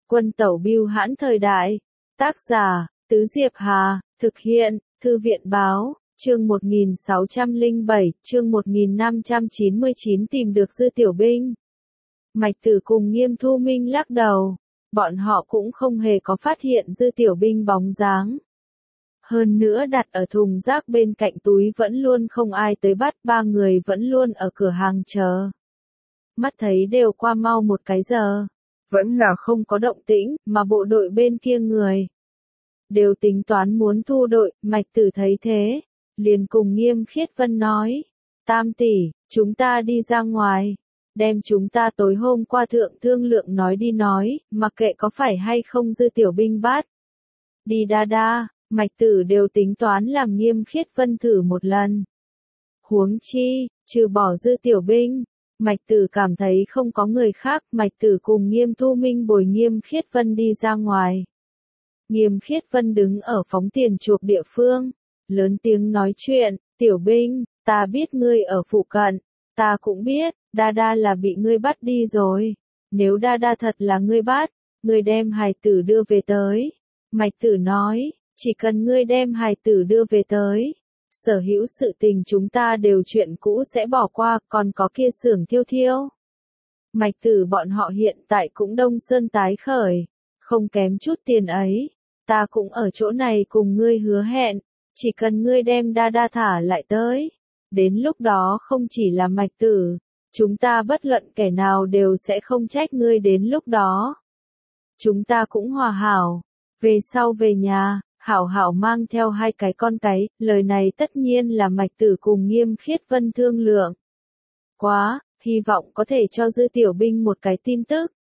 Quân tẩu bưu hãn thời đại. Tác giả, Tứ Diệp Hà, thực hiện, Thư viện báo, chương 1607, chương 1599 tìm được Dư Tiểu Binh. Mạch Tử cùng Nghiêm Thu Minh lắc đầu, bọn họ cũng không hề có phát hiện Dư Tiểu Binh bóng dáng. Hơn nữa đặt ở thùng rác bên cạnh túi vẫn luôn không ai tới bắt, ba người vẫn luôn ở cửa hàng chờ. Mắt thấy đều qua mau một cái giờ. Vẫn là không có động tĩnh, mà bộ đội bên kia người đều tính toán muốn thu đội. Mạch Tử thấy thế, liền cùng Nghiêm Khiết Vân nói, Tam tỷ, chúng ta đi ra ngoài, đem chúng ta tối hôm qua thượng thương lượng nói đi nói, mặc kệ có phải hay không Dư Tiểu Binh bắt. Đi đa đa, Mạch Tử đều tính toán làm Nghiêm Khiết Vân thử một lần. Huống chi, trừ bỏ Dư Tiểu Binh, Mạch Tử cảm thấy không có người khác. Mạch Tử cùng Nghiêm Thu Minh bồi Nghiêm Khiết Vân đi ra ngoài. Nghiêm Khiết Vân đứng ở phóng tiền chuộc địa phương, lớn tiếng nói chuyện, Tiểu Binh, ta biết ngươi ở phụ cận, ta cũng biết, đa đa là bị ngươi bắt đi rồi. Nếu đa đa thật là ngươi bắt, ngươi đem hài tử đưa về tới. Mạch Tử nói, chỉ cần ngươi đem hài tử đưa về tới, sở hữu sự tình chúng ta đều chuyện cũ sẽ bỏ qua, còn có kia xưởng thiêu thiêu. Mạch Tử bọn họ hiện tại cũng đông sơn tái khởi, không kém chút tiền ấy, ta cũng ở chỗ này cùng ngươi hứa hẹn, chỉ cần ngươi đem đa đa thả lại tới, đến lúc đó không chỉ là Mạch Tử, chúng ta bất luận kẻ nào đều sẽ không trách ngươi. Đến lúc đó chúng ta cũng hòa hảo, về sau về nhà, hảo hảo mang theo hai cái con cái. Lời này tất nhiên là Mạch Tử cùng Nghiêm Khiết Vân thương lượng. Quá, hy vọng có thể cho Dư Tiểu Binh một cái tin tức.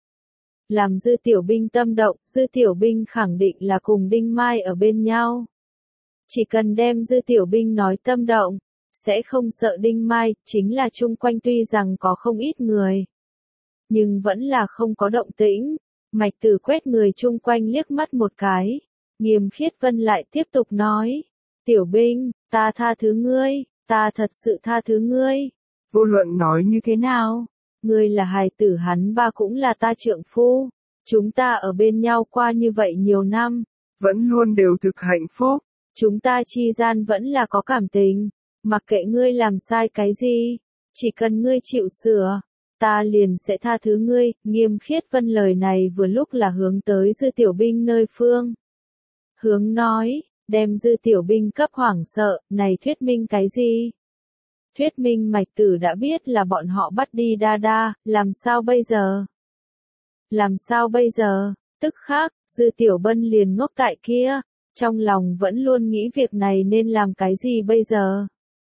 Làm Dư Tiểu Binh tâm động, Dư Tiểu Binh khẳng định là cùng Đinh Mai ở bên nhau. Chỉ cần đem Dư Tiểu Binh nói tâm động, sẽ không sợ Đinh Mai, chính là chung quanh tuy rằng có không ít người, nhưng vẫn là không có động tĩnh. Mạch Tử quét người chung quanh liếc mắt một cái. Nghiêm Khiết Vân lại tiếp tục nói, Tiểu Binh, ta tha thứ ngươi, ta thật sự tha thứ ngươi. Vô luận nói như thế nào, ngươi là hài tử hắn ba cũng là ta trượng phu, chúng ta ở bên nhau qua như vậy nhiều năm, vẫn luôn đều thực hạnh phúc, chúng ta chi gian vẫn là có cảm tình, mặc kệ ngươi làm sai cái gì, chỉ cần ngươi chịu sửa, ta liền sẽ tha thứ ngươi. Nghiêm Khiết Vân lời này vừa lúc là hướng tới Dư Tiểu Binh nơi phương. Hướng nói, đem Dư Tiểu Binh cấp hoảng sợ, này thuyết minh cái gì? Thuyết minh Mạch Tử đã biết là bọn họ bắt đi đa đa, làm sao bây giờ? Làm sao bây giờ? Tức khắc, Dư Tiểu Bân liền ngốc tại kia, trong lòng vẫn luôn nghĩ việc này nên làm cái gì bây giờ?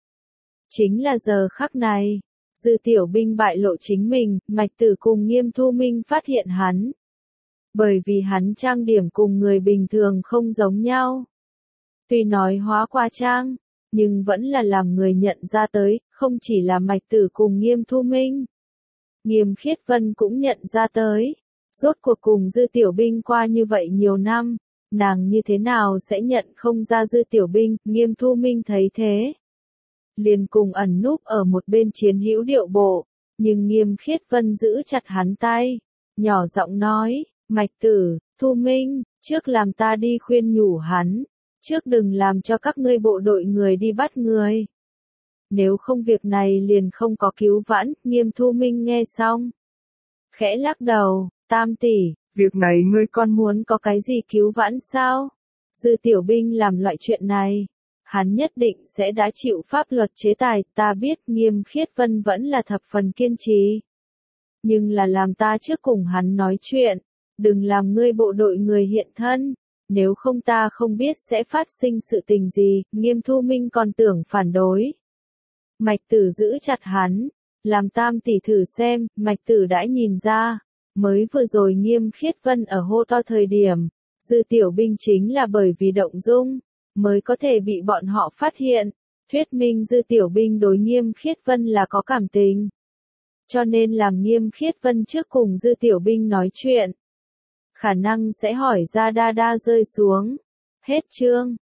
Chính là giờ khắc này, Dư Tiểu Binh bại lộ chính mình, Mạch Tử cùng Nghiêm Thu Minh phát hiện hắn. Bởi vì hắn trang điểm cùng người bình thường không giống nhau. Tuy nói hóa qua trang, nhưng vẫn là làm người nhận ra tới, không chỉ là Mạch Tử cùng Nghiêm Thu Minh. Nghiêm Khiết Vân cũng nhận ra tới. Rốt cuộc cùng Dư Tiểu Binh qua như vậy nhiều năm, nàng như thế nào sẽ nhận không ra Dư Tiểu Binh. Nghiêm Thu Minh thấy thế, liền cùng ẩn núp ở một bên chiến hữu điệu bộ, nhưng Nghiêm Khiết Vân giữ chặt hắn tay, nhỏ giọng nói, Mạch Tử, Thu Minh, trước làm ta đi khuyên nhủ hắn, trước đừng làm cho các ngươi bộ đội người đi bắt người. Nếu không việc này liền không có cứu vãn. Nghiêm Thu Minh nghe xong, khẽ lắc đầu, Tam tỷ, việc này ngươi còn muốn có cái gì cứu vãn sao? Dư Tiểu Binh làm loại chuyện này, hắn nhất định sẽ đã chịu pháp luật chế tài. Ta biết. Nghiêm Khiết Vân vẫn là thập phần kiên trì, nhưng là làm ta trước cùng hắn nói chuyện, đừng làm ngươi bộ đội người hiện thân, nếu không ta không biết sẽ phát sinh sự tình gì. Nghiêm Thu Minh còn tưởng phản đối. Mạch Tử giữ chặt hắn, làm Tam tỷ thử xem. Mạch Tử đã nhìn ra, mới vừa rồi Nghiêm Khiết Vân ở hô to thời điểm, Dư Tiểu Binh chính là bởi vì động dung, mới có thể bị bọn họ phát hiện. Thuyết minh Dư Tiểu Binh đối Nghiêm Khiết Vân là có cảm tình, cho nên làm Nghiêm Khiết Vân trước cùng Dư Tiểu Binh nói chuyện, khả năng sẽ hỏi ra đa đa rơi xuống. Hết chương.